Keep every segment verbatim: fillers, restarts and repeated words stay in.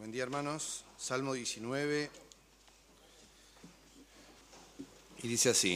Buen día, hermanos. Salmo diecinueve. Y dice así: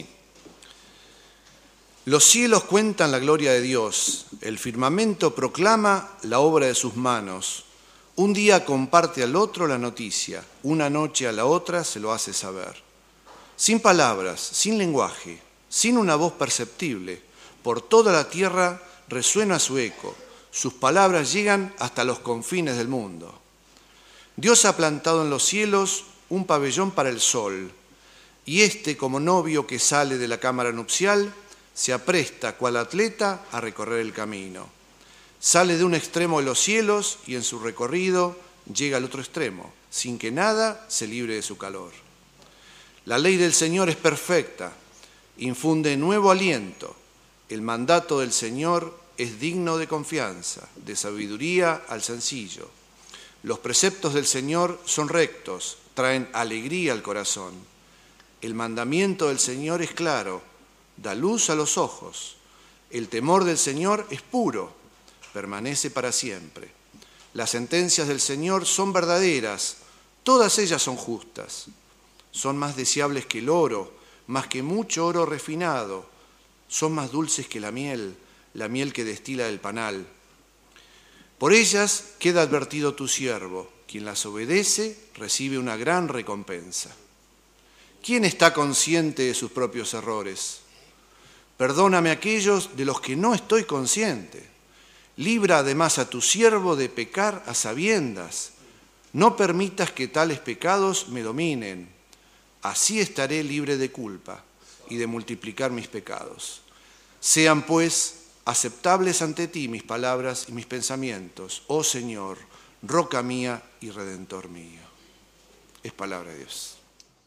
Los cielos cuentan la gloria de Dios, el firmamento proclama la obra de sus manos. Un día comparte al otro la noticia, una noche a la otra se lo hace saber. Sin palabras, sin lenguaje, sin una voz perceptible, por toda la tierra resuena su eco, sus palabras llegan hasta los confines del mundo. Dios ha plantado en los cielos un pabellón para el sol, y éste, como novio que sale de la cámara nupcial, se apresta cual atleta a recorrer el camino. Sale de un extremo de los cielos y en su recorrido llega al otro extremo, sin que nada se libre de su calor. La ley del Señor es perfecta, infunde nuevo aliento. El mandato del Señor es digno de confianza, de sabiduría al sencillo. Los preceptos del Señor son rectos, traen alegría al corazón. El mandamiento del Señor es claro, da luz a los ojos. El temor del Señor es puro, permanece para siempre. Las sentencias del Señor son verdaderas, todas ellas son justas. Son más deseables que el oro, más que mucho oro refinado. Son más dulces que la miel, la miel que destila el panal. Por ellas queda advertido tu siervo, quien las obedece recibe una gran recompensa. ¿Quién está consciente de sus propios errores? Perdóname aquellos de los que no estoy consciente. Libra además a tu siervo de pecar a sabiendas. No permitas que tales pecados me dominen. Así estaré libre de culpa y de multiplicar mis pecados. Sean pues aceptables ante ti mis palabras y mis pensamientos, oh Señor, roca mía y redentor mío. Es palabra de Dios.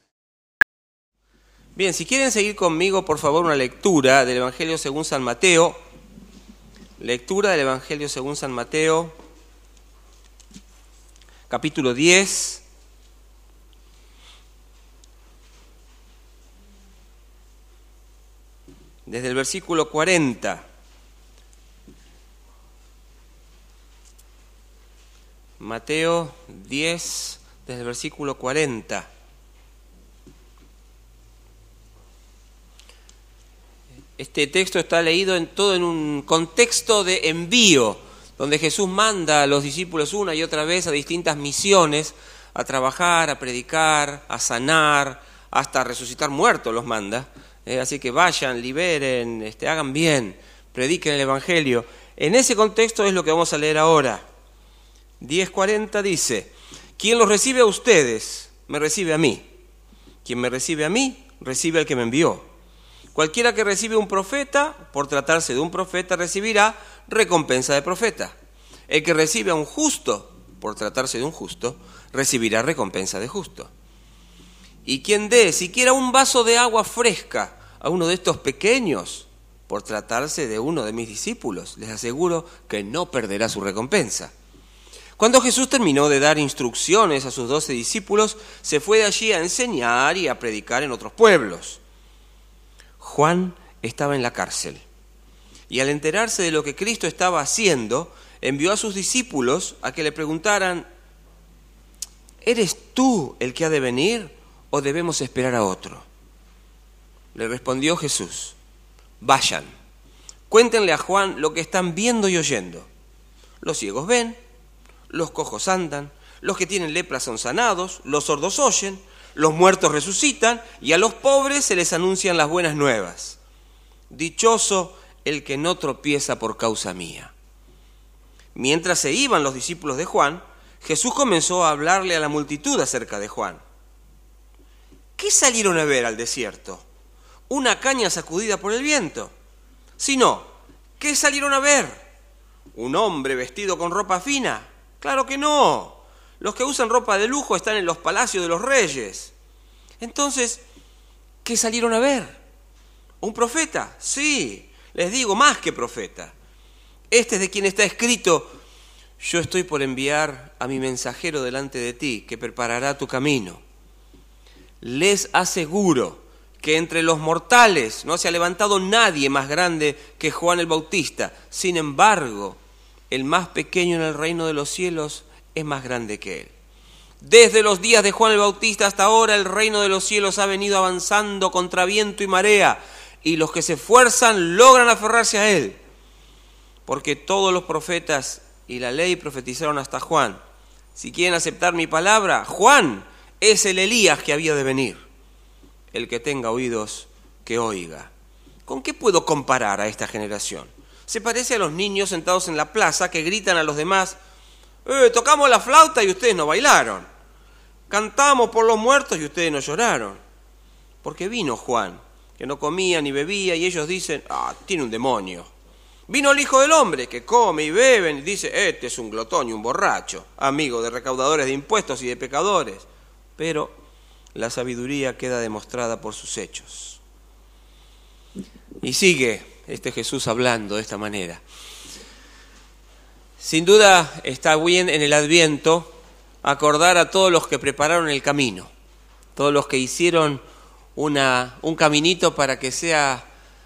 Bien, si quieren seguir conmigo, por favor, una lectura del Evangelio según San Mateo. Lectura del Evangelio según San Mateo, capítulo diez. Desde el versículo cuarenta. Mateo diez, desde el versículo cuarenta. Este texto está leído en todo en un contexto de envío, donde Jesús manda a los discípulos una y otra vez a distintas misiones, a trabajar, a predicar, a sanar, hasta resucitar muertos los manda. Eh, así que vayan, liberen, este, hagan bien, prediquen el Evangelio. En ese contexto es lo que vamos a leer ahora. diez cuarenta dice: quien los recibe a ustedes, me recibe a mí. Quien me recibe a mí, recibe al que me envió. Cualquiera que recibe un profeta, por tratarse de un profeta, recibirá recompensa de profeta. El que recibe a un justo, por tratarse de un justo, recibirá recompensa de justo. Y quien dé siquiera un vaso de agua fresca a uno de estos pequeños, por tratarse de uno de mis discípulos, les aseguro que no perderá su recompensa. Cuando Jesús terminó de dar instrucciones a sus doce discípulos, se fue de allí a enseñar y a predicar en otros pueblos. Juan estaba en la cárcel y al enterarse de lo que Cristo estaba haciendo, envió a sus discípulos a que le preguntaran: ¿eres tú el que ha de venir o debemos esperar a otro? Le respondió Jesús: vayan, cuéntenle a Juan lo que están viendo y oyendo. Los ciegos ven, los cojos andan, los que tienen lepra son sanados, los sordos oyen, los muertos resucitan y a los pobres se les anuncian las buenas nuevas. Dichoso el que no tropieza por causa mía. Mientras se iban los discípulos de Juan, Jesús comenzó a hablarle a la multitud acerca de Juan. ¿Qué salieron a ver al desierto? ¿Una caña sacudida por el viento? Si no, ¿qué salieron a ver? ¿Un hombre vestido con ropa fina? Claro que no. Los que usan ropa de lujo están en los palacios de los reyes. Entonces, ¿qué salieron a ver? ¿Un profeta? Sí, les digo, más que profeta. Este es de quien está escrito: yo estoy por enviar a mi mensajero delante de ti, que preparará tu camino. Les aseguro que entre los mortales no se ha levantado nadie más grande que Juan el Bautista. Sin embargo, el más pequeño en el reino de los cielos es más grande que él. Desde los días de Juan el Bautista hasta ahora el reino de los cielos ha venido avanzando contra viento y marea, y los que se esfuerzan logran aferrarse a él. Porque todos los profetas y la ley profetizaron hasta Juan. Si quieren aceptar mi palabra, Juan es el Elías que había de venir. El que tenga oídos, que oiga. ¿Con qué puedo comparar a esta generación? Se parece a los niños sentados en la plaza que gritan a los demás: Eh, tocamos la flauta y ustedes no bailaron. Cantamos por los muertos y ustedes no lloraron. Porque vino Juan, que no comía ni bebía, y ellos dicen: ah, tiene un demonio. Vino el Hijo del Hombre, que come y bebe, y dice: este es un glotón y un borracho, amigo de recaudadores de impuestos y de pecadores. Pero la sabiduría queda demostrada por sus hechos. Y sigue este Jesús hablando de esta manera. Sin duda está bien en el Adviento acordar a todos los que prepararon el camino, todos los que hicieron una, un caminito para que sea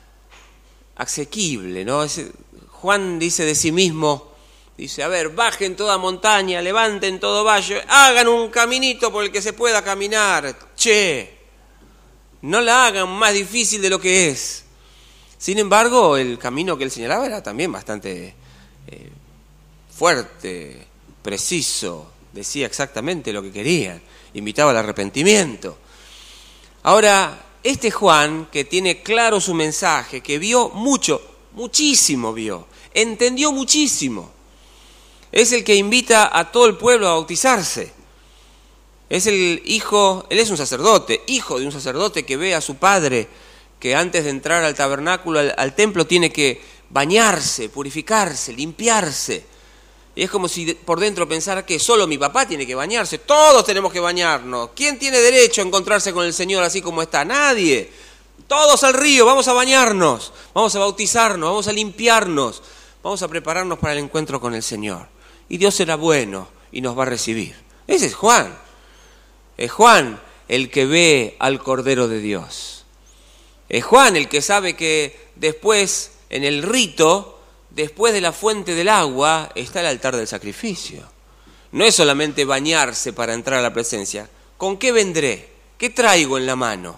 asequible, ¿no? Es, Juan dice de sí mismo, dice: a ver, bajen toda montaña, levanten todo valle, hagan un caminito por el que se pueda caminar. Che, no la hagan más difícil de lo que es. Sin embargo, el camino que él señalaba era también bastante eh, fuerte, preciso, decía exactamente lo que querían, invitaba al arrepentimiento. Ahora, este Juan, que tiene claro su mensaje, que vio mucho, muchísimo vio, entendió muchísimo, es el que invita a todo el pueblo a bautizarse. Es el hijo, él es un sacerdote, hijo de un sacerdote que ve a su padre que antes de entrar al tabernáculo, al, al templo, tiene que bañarse, purificarse, limpiarse. Y es como si por dentro pensara que solo mi papá tiene que bañarse. Todos tenemos que bañarnos. ¿Quién tiene derecho a encontrarse con el Señor así como está? Nadie. Todos al río, vamos a bañarnos, vamos a bautizarnos, vamos a limpiarnos, vamos a prepararnos para el encuentro con el Señor. Y Dios será bueno y nos va a recibir. Ese es Juan. Es Juan el que ve al Cordero de Dios. Es Juan el que sabe que después, en el rito, después de la fuente del agua, está el altar del sacrificio. No es solamente bañarse para entrar a la presencia. ¿Con qué vendré? ¿Qué traigo en la mano?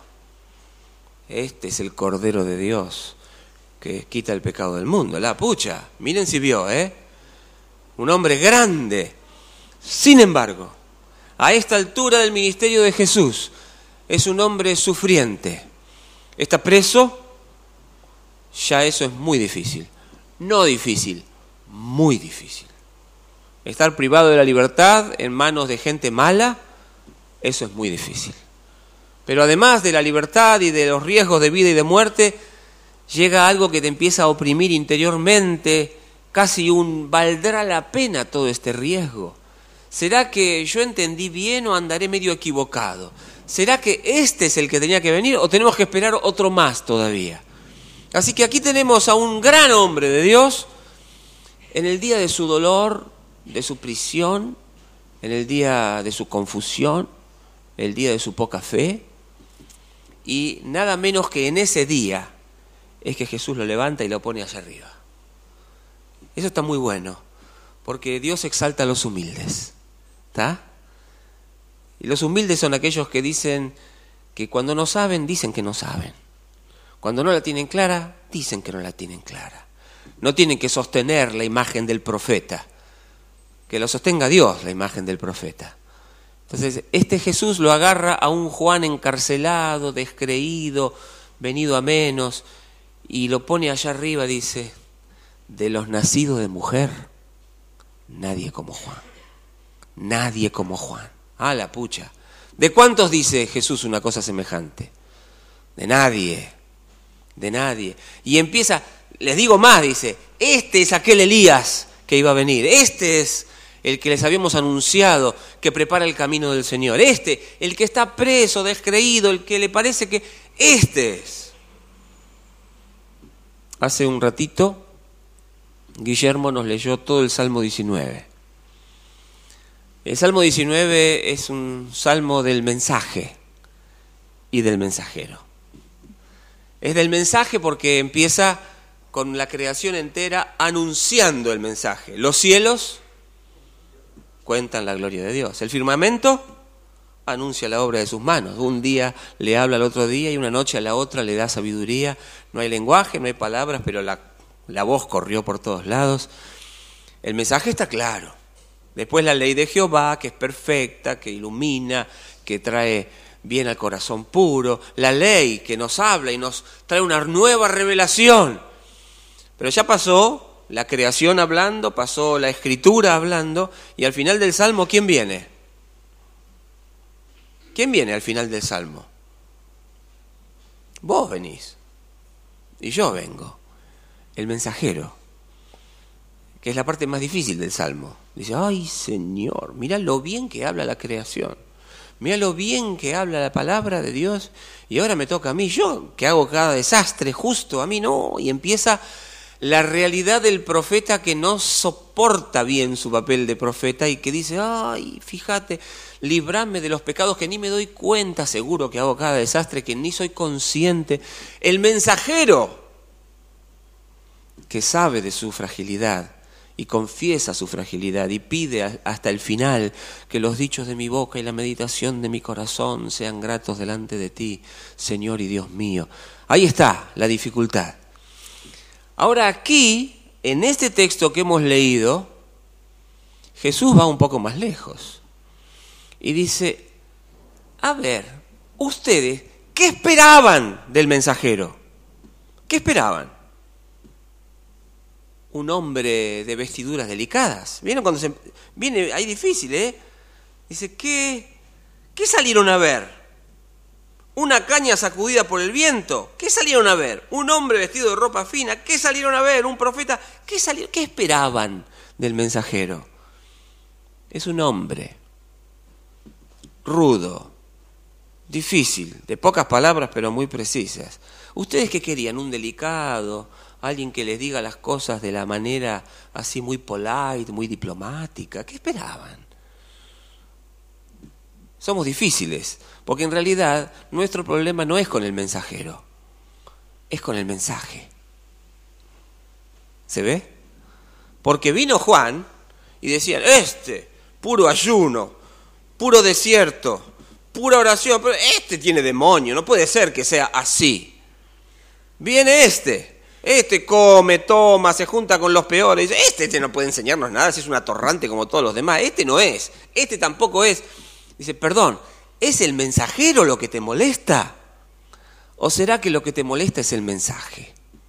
Este es el Cordero de Dios que quita el pecado del mundo. La pucha, miren si vio, ¿eh? Un hombre grande. Sin embargo, a esta altura del ministerio de Jesús, es un hombre sufriente. Está preso, ya eso es muy difícil. No difícil, muy difícil. Estar privado de la libertad en manos de gente mala, eso es muy difícil. Pero además de la libertad y de los riesgos de vida y de muerte, llega algo que te empieza a oprimir interiormente, casi un ¿valdrá la pena todo este riesgo? ¿Será que yo entendí bien o andaré medio equivocado? ¿Será que este es el que tenía que venir o tenemos que esperar otro más todavía? Así que aquí tenemos a un gran hombre de Dios en el día de su dolor, de su prisión, en el día de su confusión, el día de su poca fe, y nada menos que en ese día es que Jesús lo levanta y lo pone hacia arriba. Eso está muy bueno, porque Dios exalta a los humildes, ¿está? Y los humildes son aquellos que dicen que cuando no saben, dicen que no saben. Cuando no la tienen clara, dicen que no la tienen clara. No tienen que sostener la imagen del profeta, que lo sostenga Dios, la imagen del profeta. Entonces, este Jesús lo agarra a un Juan encarcelado, descreído, venido a menos, y lo pone allá arriba, dice: de los nacidos de mujer, nadie como Juan. Nadie como Juan. Ah, la pucha. ¿De cuántos dice Jesús una cosa semejante? De nadie. De nadie. Y empieza, les digo más, dice: este es aquel Elías que iba a venir. Este es el que les habíamos anunciado, que prepara el camino del Señor. Este, el que está preso, descreído, el que le parece que este es. Hace un ratito, Guillermo nos leyó todo el Salmo diecinueve. El Salmo diecinueve es un salmo del mensaje y del mensajero. Es del mensaje porque empieza con la creación entera anunciando el mensaje. Los cielos cuentan la gloria de Dios. El firmamento anuncia la obra de sus manos. Un día le habla al otro día y una noche a la otra le da sabiduría. No hay lenguaje, no hay palabras, pero la, la voz corrió por todos lados. El mensaje está claro. Después la ley de Jehová, que es perfecta, que ilumina, que trae bien al corazón puro. La ley que nos habla y nos trae una nueva revelación. Pero ya pasó la creación hablando, pasó la escritura hablando, y al final del Salmo, ¿quién viene? ¿Quién viene al final del Salmo? Vos venís. Y yo vengo. El mensajero. Que es la parte más difícil del Salmo. Dice, ay Señor, mira lo bien que habla la creación. Mira lo bien que habla la palabra de Dios. Y ahora me toca a mí. Yo que hago cada desastre, justo a mí no. Y empieza la realidad del profeta que no soporta bien su papel de profeta y que dice, ay, fíjate, librame de los pecados que ni me doy cuenta, seguro que hago cada desastre, que ni soy consciente. El mensajero que sabe de su fragilidad y confiesa su fragilidad y pide hasta el final que los dichos de mi boca y la meditación de mi corazón sean gratos delante de ti, Señor y Dios mío. Ahí está la dificultad. Ahora aquí, en este texto que hemos leído, Jesús va un poco más lejos y dice, a ver, ustedes, ¿qué esperaban del mensajero? ¿Qué esperaban? Un hombre de vestiduras delicadas. ¿Vieron cuando se viene ahí difícil, eh? Dice, ¿qué, qué salieron a ver? ¿Una caña sacudida por el viento? ¿Qué salieron a ver? ¿Un hombre vestido de ropa fina? ¿Qué salieron a ver? ¿Un profeta? ¿Qué salieron? ¿Qué esperaban del mensajero? Es un hombre rudo, difícil, de pocas palabras pero muy precisas. ¿Ustedes qué querían? ¿Un delicado? ¿Alguien que les diga las cosas de la manera así muy polite, muy diplomática? ¿Qué esperaban? Somos difíciles, porque en realidad nuestro problema no es con el mensajero, es con el mensaje. ¿Se ve? Porque vino Juan y decían, este, puro ayuno, puro desierto, pura oración, pero este tiene demonio, no puede ser que sea así. Viene este, este come, toma, se junta con los peores, este, este no puede enseñarnos nada, si es un atorrante como todos los demás, este no es, este tampoco es. Dice, perdón, ¿es el mensajero lo que te molesta? ¿O será que lo que te molesta es el mensaje?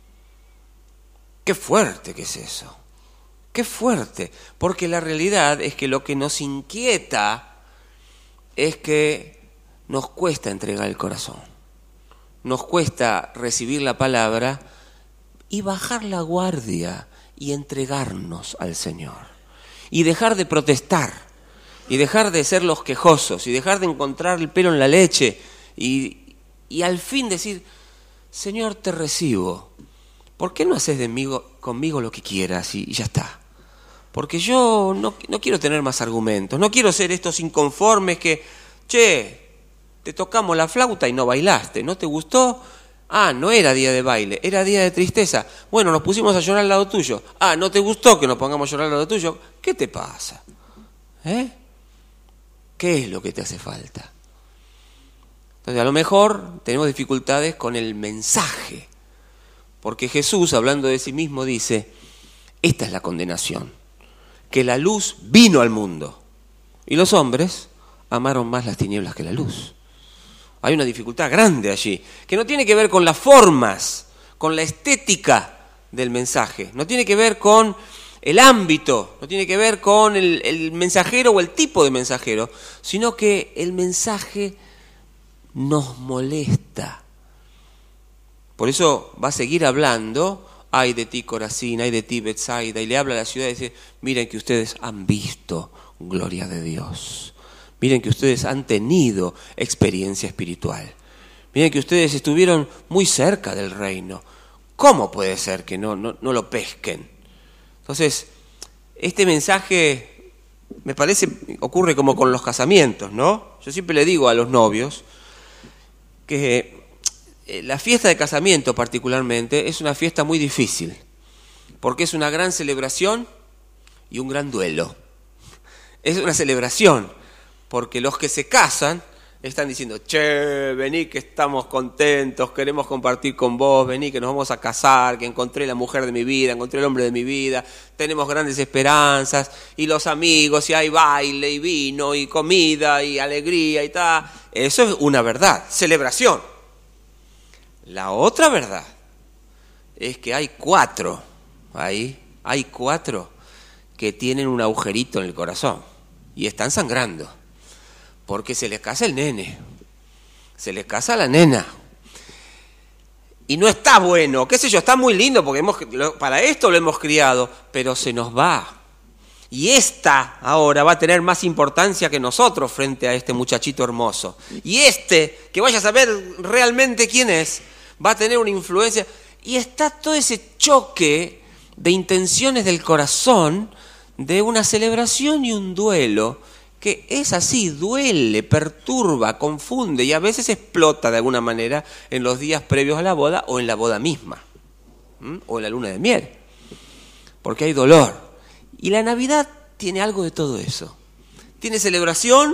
Qué fuerte que es eso. Qué fuerte. Porque la realidad es que lo que nos inquieta es que nos cuesta entregar el corazón. Nos cuesta recibir la palabra y bajar la guardia y entregarnos al Señor. Y dejar de protestar. Y dejar de ser los quejosos, y dejar de encontrar el pelo en la leche, y, y al fin decir, Señor, te recibo. ¿Por qué no haces de mí, conmigo lo que quieras y, y ya está? Porque yo no, no quiero tener más argumentos, no quiero ser estos inconformes que, che, te tocamos la flauta y no bailaste, ¿no te gustó? Ah, no era día de baile, era día de tristeza. Bueno, nos pusimos a llorar al lado tuyo. Ah, ¿no te gustó que nos pongamos a llorar al lado tuyo? ¿Qué te pasa? ¿Eh? ¿Qué es lo que te hace falta? Entonces, a lo mejor tenemos dificultades con el mensaje, porque Jesús, hablando de sí mismo, dice, esta es la condenación, que la luz vino al mundo, y los hombres amaron más las tinieblas que la luz. Hay una dificultad grande allí, que no tiene que ver con las formas, con la estética del mensaje, no tiene que ver con el ámbito, no tiene que ver con el, el mensajero o el tipo de mensajero, sino que el mensaje nos molesta. Por eso va a seguir hablando, ay de ti Corazín, ay de ti Betsaida, y le habla a la ciudad y dice, miren que ustedes han visto gloria de Dios, miren que ustedes han tenido experiencia espiritual, miren que ustedes estuvieron muy cerca del reino, ¿cómo puede ser que no, no, no lo pesquen? Entonces, este mensaje me parece, ocurre como con los casamientos, ¿no? Yo siempre le digo a los novios que la fiesta de casamiento particularmente es una fiesta muy difícil, porque es una gran celebración y un gran duelo. es una celebración, porque los que se casan están diciendo, che, vení que estamos contentos, queremos compartir con vos, vení que nos vamos a casar, que encontré la mujer de mi vida, encontré el hombre de mi vida, tenemos grandes esperanzas, y los amigos, y hay baile, y vino, y comida, y alegría, y tal. Eso es una verdad, celebración. La otra verdad es que hay cuatro, ahí, hay cuatro que tienen un agujerito en el corazón, y están sangrando. Porque se les casa el nene, se les casa la nena. Y no está bueno, qué sé yo, está muy lindo porque hemos, para esto lo hemos criado, pero se nos va. Y esta ahora va a tener más importancia que nosotros frente a este muchachito hermoso. Y este, que vaya a saber realmente quién es, va a tener una influencia. Y está todo ese choque de intenciones del corazón de una celebración y un duelo, que es así, duele, perturba, confunde y a veces explota de alguna manera en los días previos a la boda o en la boda misma, ¿m? o en la luna de miel, porque hay dolor. Y la Navidad tiene algo de todo eso. Tiene celebración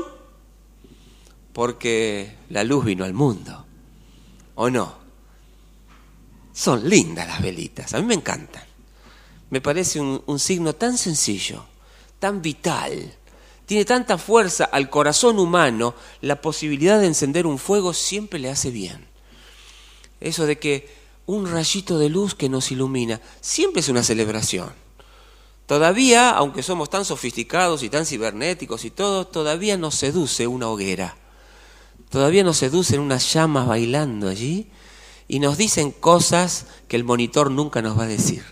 porque la luz vino al mundo, ¿o no? Son lindas las velitas, a mí me encantan. Me parece un, un signo tan sencillo, tan vital. Tiene tanta fuerza al corazón humano, la posibilidad de encender un fuego siempre le hace bien. Eso de que un rayito de luz que nos ilumina, siempre es una celebración. Todavía, aunque somos tan sofisticados y tan cibernéticos y todo, todavía nos seduce una hoguera. Todavía nos seducen unas llamas bailando allí y nos dicen cosas que el monitor nunca nos va a decir.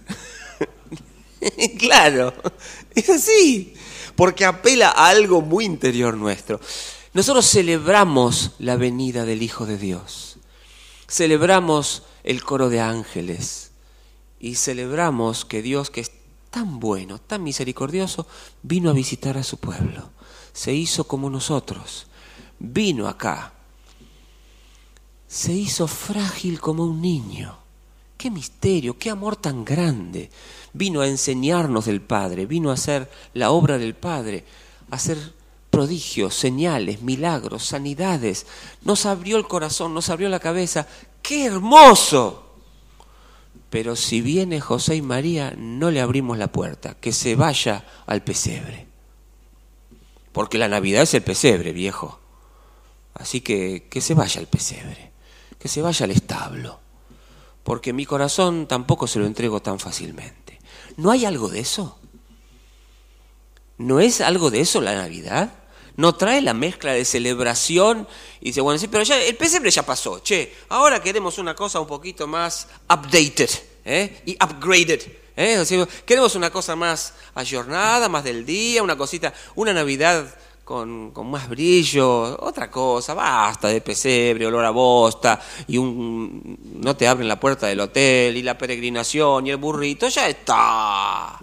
Claro, es así. Porque apela a algo muy interior nuestro. Nosotros celebramos la venida del Hijo de Dios. Celebramos el coro de ángeles. Y celebramos que Dios, que es tan bueno, tan misericordioso, vino a visitar a su pueblo. Se hizo como nosotros. Vino acá. Se hizo frágil como un niño. ¡Qué misterio! ¡Qué amor tan grande! Vino a enseñarnos del Padre, vino a hacer la obra del Padre, a hacer prodigios, señales, milagros, sanidades. Nos abrió el corazón, nos abrió la cabeza. ¡Qué hermoso! Pero si viene José y María, no le abrimos la puerta, que se vaya al pesebre. Porque la Navidad es el pesebre, viejo. Así que que se vaya al pesebre, que se vaya al establo. Porque mi corazón tampoco se lo entrego tan fácilmente. ¿No hay algo de eso? ¿No es algo de eso la Navidad? ¿No trae la mezcla de celebración? Y dice, bueno, sí, pero ya el pesebre ya pasó, che, ahora queremos una cosa un poquito más updated, ¿eh? y upgraded. ¿eh? O sea, queremos una cosa más ayornada, más del día, una cosita, una Navidad Con, con más brillo, otra cosa, basta de pesebre, olor a bosta, y un no te abren la puerta del hotel, y la peregrinación, y el burrito, ya está.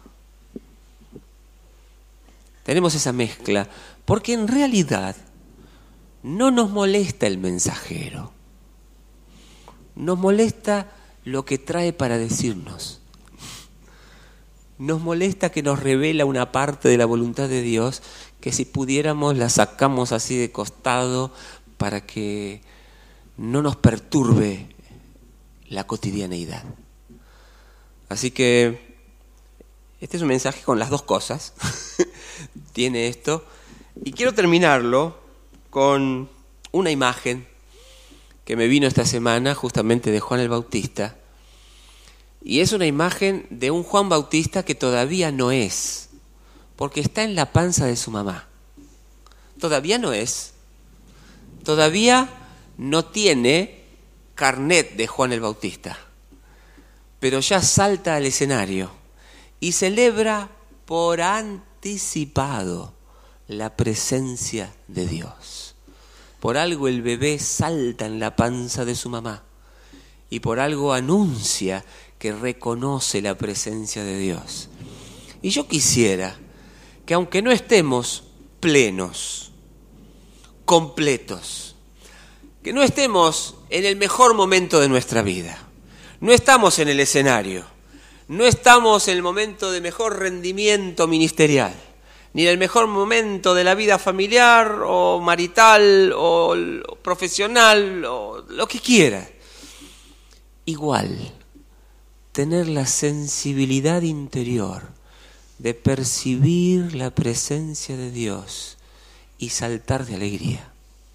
Tenemos esa mezcla, porque en realidad no nos molesta el mensajero, nos molesta lo que trae para decirnos. Nos molesta que nos revela una parte de la voluntad de Dios que si pudiéramos la sacamos así de costado para que no nos perturbe la cotidianeidad. Así que este es un mensaje con las dos cosas. Tiene esto. Y quiero terminarlo con una imagen que me vino esta semana justamente de Juan el Bautista. Y es una imagen de un Juan Bautista que todavía no es, porque está en la panza de su mamá. Todavía no es. Todavía no tiene carnet de Juan el Bautista, pero ya salta al escenario y celebra por anticipado la presencia de Dios. Por algo el bebé salta en la panza de su mamá y por algo anuncia que reconoce la presencia de Dios. Y yo quisiera que aunque no estemos plenos, completos, que no estemos en el mejor momento de nuestra vida, no estamos en el escenario, no estamos en el momento de mejor rendimiento ministerial, ni en el mejor momento de la vida familiar o marital o profesional o lo que quiera. Igual, tener la sensibilidad interior de percibir la presencia de Dios y saltar de alegría,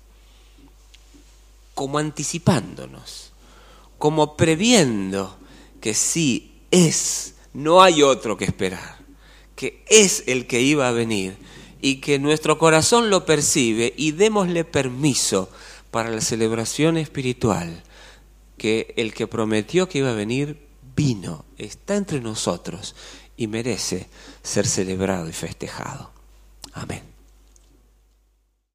como anticipándonos, como previendo que sí es, no hay otro que esperar, que es el que iba a venir y que nuestro corazón lo percibe, y démosle permiso para la celebración espiritual, que el que prometió que iba a venir vino, está entre nosotros y merece ser celebrado y festejado. Amén.